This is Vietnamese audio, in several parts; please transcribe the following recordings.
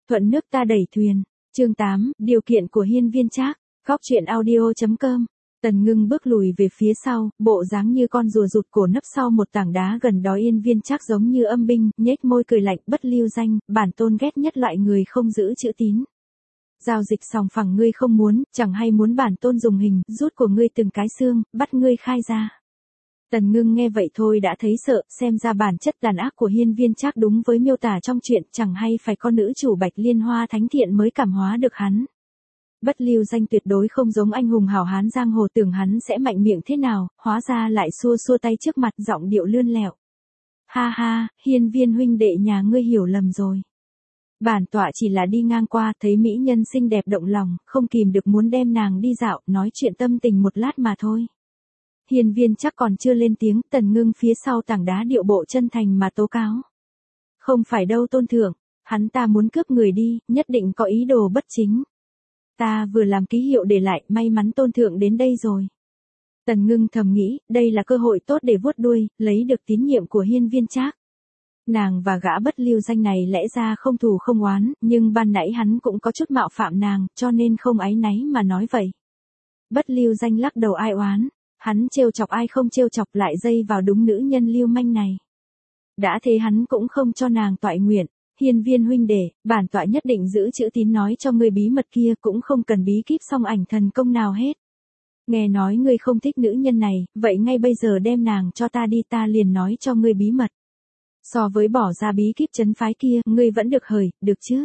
thuận nước ta đẩy thuyền. Chương 8, điều kiện của Hiên Viên Trác. Góc truyện audio.com. Tần Ngưng bước lùi về phía sau, bộ dáng như con rùa rụt cổ nấp sau một tảng đá gần đó. Hiên Viên Trác giống như âm binh, nhếch môi cười lạnh, bất lưu danh, bản tôn ghét nhất loại người không giữ chữ tín. Giao dịch sòng phẳng ngươi không muốn, chẳng hay muốn bản tôn dùng hình, rút của ngươi từng cái xương, bắt ngươi khai ra. Tần Ngưng nghe vậy thôi đã thấy sợ, xem ra bản chất tàn ác của Hiên Viên Trác đúng với miêu tả trong truyện, chẳng hay phải con nữ chủ Bạch Liên Hoa thánh thiện mới cảm hóa được hắn. Bất lưu danh tuyệt đối không giống anh hùng hảo hán giang hồ, tưởng hắn sẽ mạnh miệng thế nào, hóa ra lại xua xua tay trước mặt, giọng điệu lươn lẹo. Ha ha, Hiên Viên huynh đệ nhà ngươi hiểu lầm rồi. Bản tọa chỉ là đi ngang qua, thấy mỹ nhân xinh đẹp động lòng, không kìm được muốn đem nàng đi dạo, nói chuyện tâm tình một lát mà thôi. Hiên Viên Trác còn chưa lên tiếng, Tần Ngưng phía sau tảng đá điệu bộ chân thành mà tố cáo. Không phải đâu tôn thượng, hắn ta muốn cướp người đi, nhất định có ý đồ bất chính. Ta vừa làm ký hiệu để lại, may mắn tôn thượng đến đây rồi. Tần Ngưng thầm nghĩ, đây là cơ hội tốt để vuốt đuôi, lấy được tín nhiệm của Hiên Viên Trác. Nàng và gã bất lưu danh này lẽ ra không thù không oán, nhưng ban nãy hắn cũng có chút mạo phạm nàng, cho nên không áy náy mà nói vậy. Bất lưu danh lắc đầu ai oán, hắn trêu chọc ai không trêu chọc, lại dây vào đúng nữ nhân lưu manh này. Đã thế hắn cũng không cho nàng toại nguyện. Hiên Viên huynh đệ, bản tọa nhất định giữ chữ tín, nói cho ngươi bí mật kia, cũng không cần bí kíp song ảnh thần công nào hết. Nghe nói ngươi không thích nữ nhân này, vậy ngay bây giờ đem nàng cho ta đi, ta liền nói cho ngươi bí mật. So với bỏ ra bí kíp trấn phái kia, ngươi vẫn được hời, được chứ?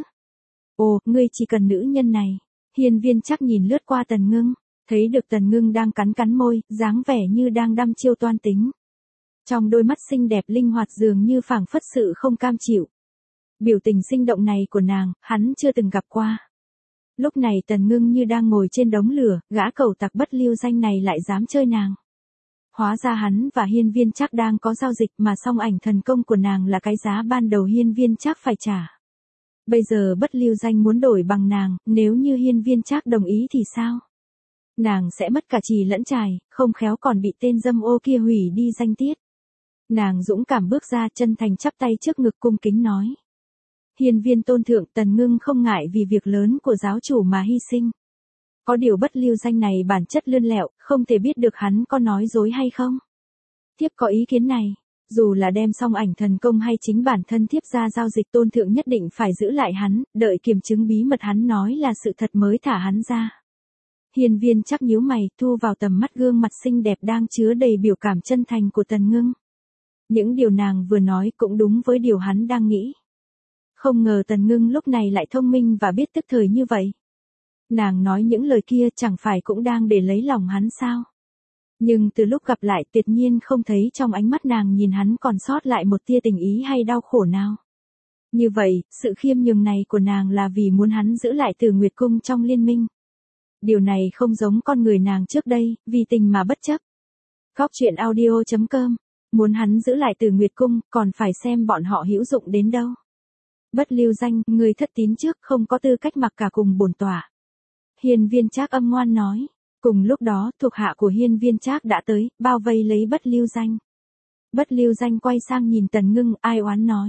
Ồ, ngươi chỉ cần nữ nhân này. Hiên Viên Trác nhìn lướt qua Tần Ngưng, thấy được Tần Ngưng đang cắn môi, dáng vẻ như đang đăm chiêu toan tính. Trong đôi mắt xinh đẹp linh hoạt dường như phảng phất sự không cam chịu. Biểu tình sinh động này của nàng, hắn chưa từng gặp qua. Lúc này Tần Ngưng như đang ngồi trên đống lửa, gã cẩu tặc bất lưu danh này lại dám chơi nàng. Hóa ra hắn và Hiên Viên Trác đang có giao dịch, mà song ảnh thần công của nàng là cái giá ban đầu Hiên Viên Trác phải trả. Bây giờ bất lưu danh muốn đổi bằng nàng, nếu như Hiên Viên Trác đồng ý thì sao? Nàng sẽ mất cả trì lẫn trài, không khéo còn bị tên dâm ô kia hủy đi danh tiết. Nàng dũng cảm bước ra, chân thành chắp tay trước ngực cung kính nói. Hiên Viên tôn thượng, Tần Ngưng không ngại vì việc lớn của giáo chủ mà hy sinh. Có điều bất lưu danh này bản chất lươn lẹo, không thể biết được hắn có nói dối hay không. Thiếp có ý kiến này, dù là đem song ảnh thần công hay chính bản thân thiếp ra giao dịch, tôn thượng nhất định phải giữ lại hắn, đợi kiểm chứng bí mật hắn nói là sự thật mới thả hắn ra. Hiên Viên Trác nhíu mày, thu vào tầm mắt gương mặt xinh đẹp đang chứa đầy biểu cảm chân thành của Tần Ngưng. Những điều nàng vừa nói cũng đúng với điều hắn đang nghĩ. Không ngờ Tần Ngưng lúc này lại thông minh và biết tức thời như vậy. Nàng nói những lời kia chẳng phải cũng đang để lấy lòng hắn sao? Nhưng từ lúc gặp lại tuyệt nhiên không thấy trong ánh mắt nàng nhìn hắn còn sót lại một tia tình ý hay đau khổ nào. Như vậy, sự khiêm nhường này của nàng là vì muốn hắn giữ lại Từ Nguyệt Cung trong liên minh. Điều này không giống con người nàng trước đây, vì tình mà bất chấp. Góc truyện audio.com. Muốn hắn giữ lại Từ Nguyệt Cung, còn phải xem bọn họ hữu dụng đến đâu. Bất lưu danh, người thất tín trước, không có tư cách mặc cả cùng bổn tọa. Hiên Viên Trác âm ngoan nói. Cùng lúc đó, thuộc hạ của Hiên Viên Trác đã tới, bao vây lấy bất lưu danh. Bất lưu danh quay sang nhìn Tần Ngưng, ai oán nói.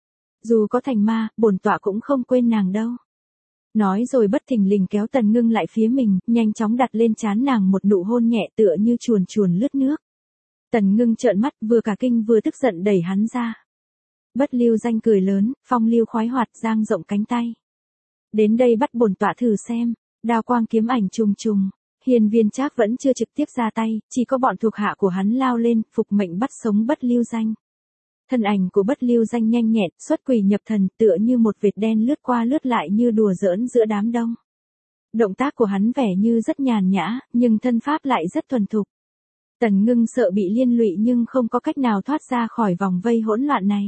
Dù có thành ma, bổn tọa cũng không quên nàng đâu. Nói rồi bất thình lình kéo Tần Ngưng lại phía mình, nhanh chóng đặt lên trán nàng một nụ hôn nhẹ tựa như chuồn chuồn lướt nước. Tần Ngưng trợn mắt, vừa cả kinh vừa tức giận đẩy hắn ra. Bất lưu danh cười lớn, phong lưu khoái hoạt dang rộng cánh tay. Đến đây bắt bổn tọa thử xem. Đao quang kiếm ảnh trùng trùng. Hiên Viên Trác vẫn chưa trực tiếp ra tay, chỉ có bọn thuộc hạ của hắn lao lên, phục mệnh bắt sống bất lưu danh. Thân ảnh của bất lưu danh nhanh nhẹn, xuất quỷ nhập thần, tựa như một vệt đen lướt qua lướt lại như đùa giỡn giữa đám đông. Động tác của hắn vẻ như rất nhàn nhã, nhưng thân pháp lại rất thuần thục. Tần Ngưng sợ bị liên lụy nhưng không có cách nào thoát ra khỏi vòng vây hỗn loạn này.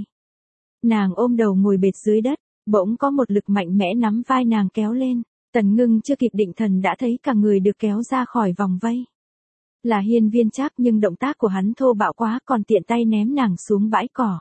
Nàng ôm đầu ngồi bệt dưới đất, bỗng có một lực mạnh mẽ nắm vai nàng kéo lên. Tần Ngưng chưa kịp định thần đã thấy cả người được kéo ra khỏi vòng vây. Là Hiên Viên Trác, nhưng động tác của hắn thô bạo quá, còn tiện tay ném nàng xuống bãi cỏ.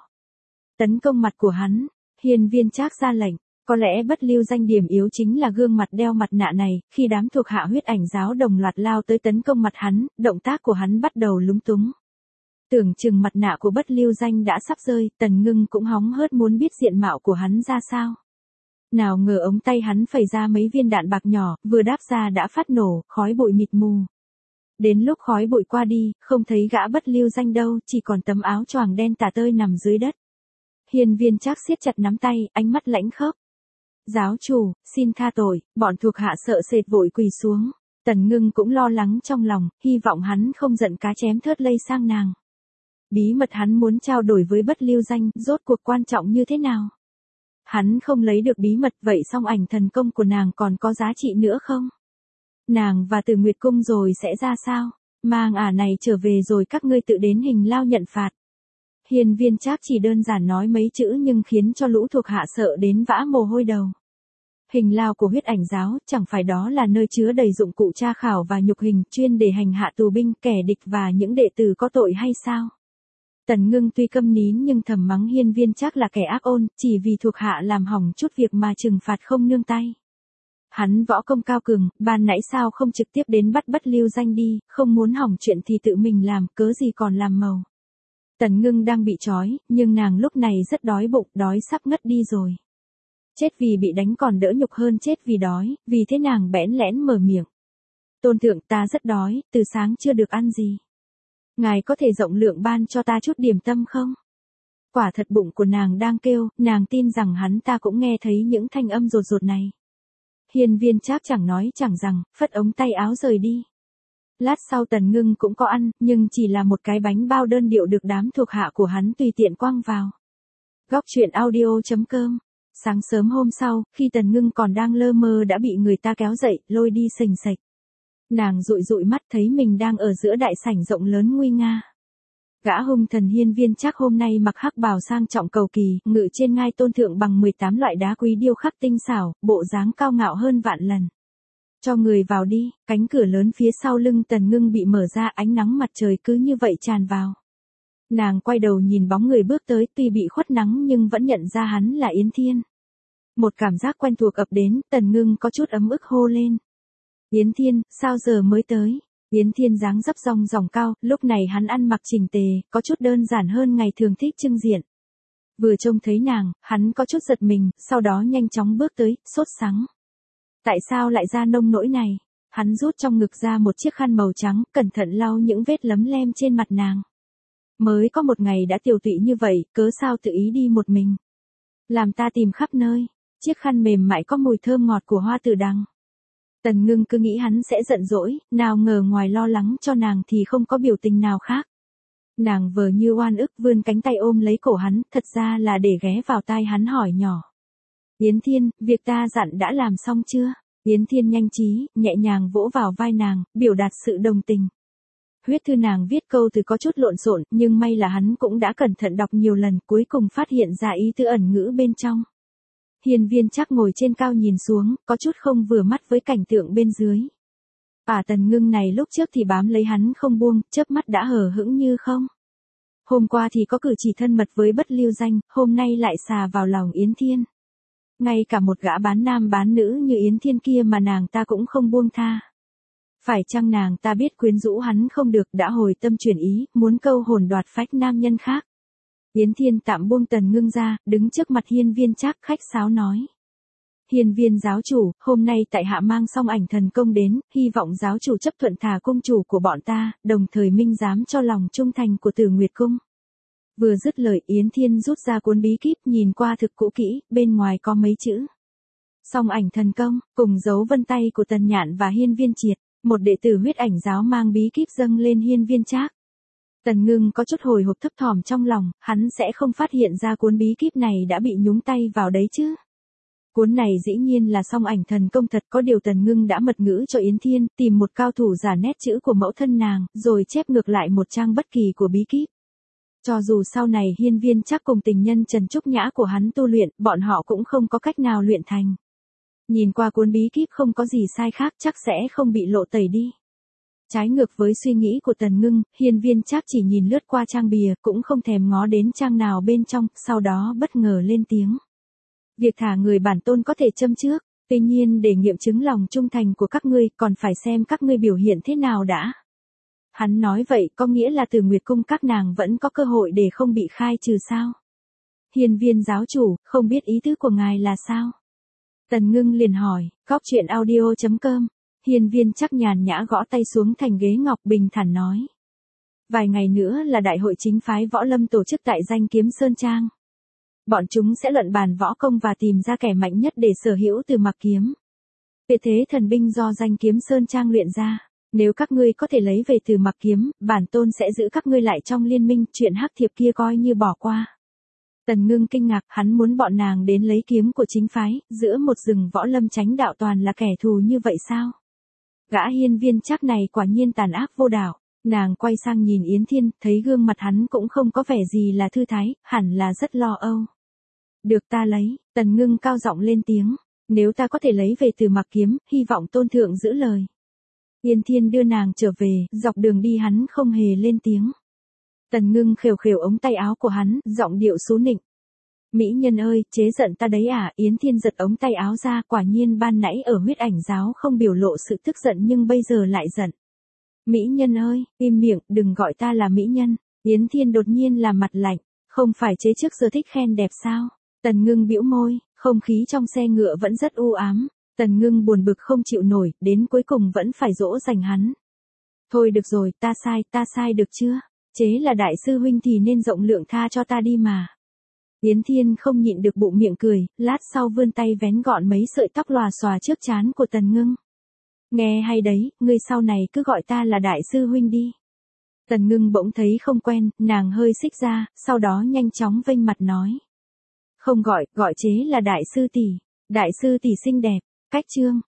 Tấn công mặt của hắn, Hiên Viên Trác ra lệnh, có lẽ bất lưu danh điểm yếu chính là gương mặt đeo mặt nạ này, khi đám thuộc hạ huyết ảnh giáo đồng loạt lao tới tấn công mặt hắn, động tác của hắn bắt đầu lúng túng. Tưởng chừng mặt nạ của bất lưu danh đã sắp rơi, Tần Ngưng cũng hóng hớt muốn biết diện mạo của hắn ra sao. Nào ngờ ống tay hắn phẩy ra mấy viên đạn bạc nhỏ, vừa đáp ra đã phát nổ, khói bụi mịt mù. Đến lúc khói bụi qua đi, không thấy gã bất lưu danh đâu, chỉ còn tấm áo choàng đen tả tơi nằm dưới đất. Hiên Viên Trác siết chặt nắm tay, ánh mắt lãnh khốc. Giáo chủ, xin tha tội, bọn thuộc hạ sợ sệt vội quỳ xuống. Tần Ngưng cũng lo lắng trong lòng, hy vọng hắn không giận cá chém thớt lây sang nàng. Bí mật hắn muốn trao đổi với bất lưu danh, rốt cuộc quan trọng như thế nào? Hắn không lấy được bí mật, vậy song ảnh thần công của nàng còn có giá trị nữa không? Nàng và Từ Nguyệt Cung rồi sẽ ra sao? Mang ả này trở về rồi các ngươi tự đến Hình Lao nhận phạt. Hiên Viên Trác chỉ đơn giản nói mấy chữ nhưng khiến cho lũ thuộc hạ sợ đến vã mồ hôi đầu. Hình Lao của Huyết Ảnh giáo, chẳng phải đó là nơi chứa đầy dụng cụ tra khảo và nhục hình, chuyên để hành hạ tù binh, kẻ địch và những đệ tử có tội hay sao? Tần Ngưng tuy câm nín nhưng thầm mắng Hiên Viên Trác là kẻ ác ôn, chỉ vì thuộc hạ làm hỏng chút việc mà trừng phạt không nương tay. Hắn võ công cao cường, ban nãy sao không trực tiếp đến bắt bất lưu danh đi, không muốn hỏng chuyện thì tự mình làm, cớ gì còn làm màu. Tần Ngưng đang bị trói, nhưng nàng lúc này rất đói bụng, đói sắp ngất đi rồi. Chết vì bị đánh còn đỡ nhục hơn chết vì đói, vì thế nàng bẽn lẽn mở miệng. Tôn thượng, ta rất đói, từ sáng chưa được ăn gì. Ngài có thể rộng lượng ban cho ta chút điểm tâm không? Quả thật bụng của nàng đang kêu, nàng tin rằng hắn ta cũng nghe thấy những thanh âm rột rột này. Hiên Viên Trác chẳng nói chẳng rằng, phất ống tay áo rời đi. Lát sau Tần Ngưng cũng có ăn, nhưng chỉ là một cái bánh bao đơn điệu được đám thuộc hạ của hắn tùy tiện quăng vào. Góc truyện audio.com. Sáng sớm hôm sau, khi Tần Ngưng còn đang lơ mơ đã bị người ta kéo dậy, lôi đi sình sạch. Nàng dụi dụi mắt thấy mình đang ở giữa đại sảnh rộng lớn nguy nga. Gã hung thần Hiên Viên Trác hôm nay mặc hắc bào sang trọng cầu kỳ, ngự trên ngai tôn thượng bằng 18 loại đá quý điêu khắc tinh xảo, bộ dáng cao ngạo hơn vạn lần. Cho người vào đi, cánh cửa lớn phía sau lưng Tần Ngưng bị mở ra, ánh nắng mặt trời cứ như vậy tràn vào. Nàng quay đầu nhìn bóng người bước tới, tuy bị khuất nắng nhưng vẫn nhận ra hắn là Yến Thiên. Một cảm giác quen thuộc ập đến, Tần Ngưng có chút ấm ức hô lên. Yến Thiên, sao giờ mới tới? Yến Thiên dáng dấp rong ròng cao, lúc này hắn ăn mặc chỉnh tề, có chút đơn giản hơn ngày thường thích trưng diện. Vừa trông thấy nàng, hắn có chút giật mình, sau đó nhanh chóng bước tới, sốt sắng. Tại sao lại ra nông nỗi này? Hắn rút trong ngực ra một chiếc khăn màu trắng, cẩn thận lau những vết lấm lem trên mặt nàng. Mới có một ngày đã tiều tụy như vậy, cớ sao tự ý đi một mình? Làm ta tìm khắp nơi. Chiếc khăn mềm mại có mùi thơm ngọt của hoa tử đằng. Tần Ngưng cứ nghĩ hắn sẽ giận dỗi, nào ngờ ngoài lo lắng cho nàng thì không có biểu tình nào khác. Nàng vờ như oan ức vươn cánh tay ôm lấy cổ hắn, thật ra là để ghé vào tai hắn hỏi nhỏ. Yến Thiên, việc ta dặn đã làm xong chưa? Yến Thiên nhanh trí, nhẹ nhàng vỗ vào vai nàng, biểu đạt sự đồng tình. Huyết thư nàng viết câu từ có chút lộn xộn, nhưng may là hắn cũng đã cẩn thận đọc nhiều lần, cuối cùng phát hiện ra ý tứ ẩn ngữ bên trong. Hiên Viên Trác ngồi trên cao nhìn xuống, có chút không vừa mắt với cảnh tượng bên dưới. Tần Ngưng này lúc trước thì bám lấy hắn không buông, chớp mắt đã hờ hững như không. Hôm qua thì có cử chỉ thân mật với bất lưu danh, hôm nay lại xà vào lòng Yến Thiên. Ngay cả một gã bán nam bán nữ như Yến Thiên kia mà nàng ta cũng không buông tha. Phải chăng nàng ta biết quyến rũ hắn không được đã hồi tâm chuyển ý, muốn câu hồn đoạt phách nam nhân khác. Yến Thiên tạm buông Tần Ngưng ra, đứng trước mặt Hiên Viên Trác khách sáo nói. Hiên Viên giáo chủ, hôm nay tại hạ mang song ảnh thần công đến, hy vọng giáo chủ chấp thuận thả cung chủ của bọn ta, đồng thời minh giám cho lòng trung thành của Tử Nguyệt Cung. Vừa dứt lời Yến Thiên rút ra cuốn bí kíp nhìn qua thực cũ kỹ, bên ngoài có mấy chữ. Song ảnh thần công, cùng dấu vân tay của Tần Nhạn và Hiên Viên Triệt, một đệ tử Huyết Ảnh giáo mang bí kíp dâng lên Hiên Viên Trác. Tần Ngưng có chút hồi hộp thấp thỏm trong lòng, hắn sẽ không phát hiện ra cuốn bí kíp này đã bị nhúng tay vào đấy chứ. Cuốn này dĩ nhiên là song ảnh thần công thật, có điều Tần Ngưng đã mật ngữ cho Yến Thiên, tìm một cao thủ giả nét chữ của mẫu thân nàng, rồi chép ngược lại một trang bất kỳ của bí kíp. Cho dù sau này Hiên Viên Trác cùng tình nhân Trần Trúc Nhã của hắn tu luyện, bọn họ cũng không có cách nào luyện thành. Nhìn qua cuốn bí kíp không có gì sai khác, chắc sẽ không bị lộ tẩy đi. Trái ngược với suy nghĩ của Tần Ngưng, Hiên Viên Trác chỉ nhìn lướt qua trang bìa, cũng không thèm ngó đến trang nào bên trong, sau đó bất ngờ lên tiếng. Việc thả người bản tôn có thể châm trước, tuy nhiên để nghiệm chứng lòng trung thành của các ngươi, còn phải xem các ngươi biểu hiện thế nào đã. Hắn nói vậy có nghĩa là Tử Nguyệt Cung các nàng vẫn có cơ hội để không bị khai trừ sao? Hiên Viên giáo chủ, không biết ý tứ của ngài là sao? Tần Ngưng liền hỏi, Cóc truyện audio.com. Hiên Viên Trác nhàn nhã gõ tay xuống thành ghế ngọc bình thản nói. Vài ngày nữa là đại hội chính phái võ lâm tổ chức tại Danh Kiếm Sơn Trang. Bọn chúng sẽ luận bàn võ công và tìm ra kẻ mạnh nhất để sở hữu Từ Mặc kiếm. Tuyệt thế thần binh do Danh Kiếm Sơn Trang luyện ra. Nếu các ngươi có thể lấy về Từ Mặc kiếm, bản tôn sẽ giữ các ngươi lại trong liên minh, chuyện hắc thiệp kia coi như bỏ qua. Tần Ngưng kinh ngạc, hắn muốn bọn nàng đến lấy kiếm của chính phái, giữa một rừng võ lâm chánh đạo toàn là kẻ thù như vậy sao? Gã Hiên Viên Trác này quả nhiên tàn ác vô đạo. Nàng quay sang nhìn Yến Thiên, thấy gương mặt hắn cũng không có vẻ gì là thư thái, hẳn là rất lo âu. Được ta lấy, Tần Ngưng cao giọng lên tiếng. Nếu ta có thể lấy về Từ Mặc kiếm, hy vọng tôn thượng giữ lời. Yến Thiên đưa nàng trở về, dọc đường đi hắn không hề lên tiếng. Tần Ngưng khều khều ống tay áo của hắn, giọng điệu xú nịnh. Mỹ nhân ơi, chế giận ta đấy à? Yến Thiên giật ống tay áo ra, quả nhiên ban nãy ở huyết ảnh giáo không biểu lộ sự tức giận nhưng bây giờ lại giận. Mỹ nhân ơi, im miệng, đừng gọi ta là mỹ nhân. Yến Thiên đột nhiên làm mặt lạnh, không phải chế trước giờ thích khen đẹp sao? Tần Ngưng bĩu môi, không khí trong xe ngựa vẫn rất u ám. Tần Ngưng buồn bực không chịu nổi, đến cuối cùng vẫn phải dỗ dành hắn. Thôi được rồi, ta sai được chưa? Chế là đại sư huynh thì nên rộng lượng tha cho ta đi mà. Yến Thiên không nhịn được bụng miệng cười, lát sau vươn tay vén gọn mấy sợi tóc lòa xòa trước trán của Tần Ngưng. Nghe hay đấy, ngươi sau này cứ gọi ta là đại sư huynh đi. Tần Ngưng bỗng thấy không quen, nàng hơi xích ra, sau đó nhanh chóng vênh mặt nói. Không gọi chế là đại sư tỷ xinh đẹp, cách chương.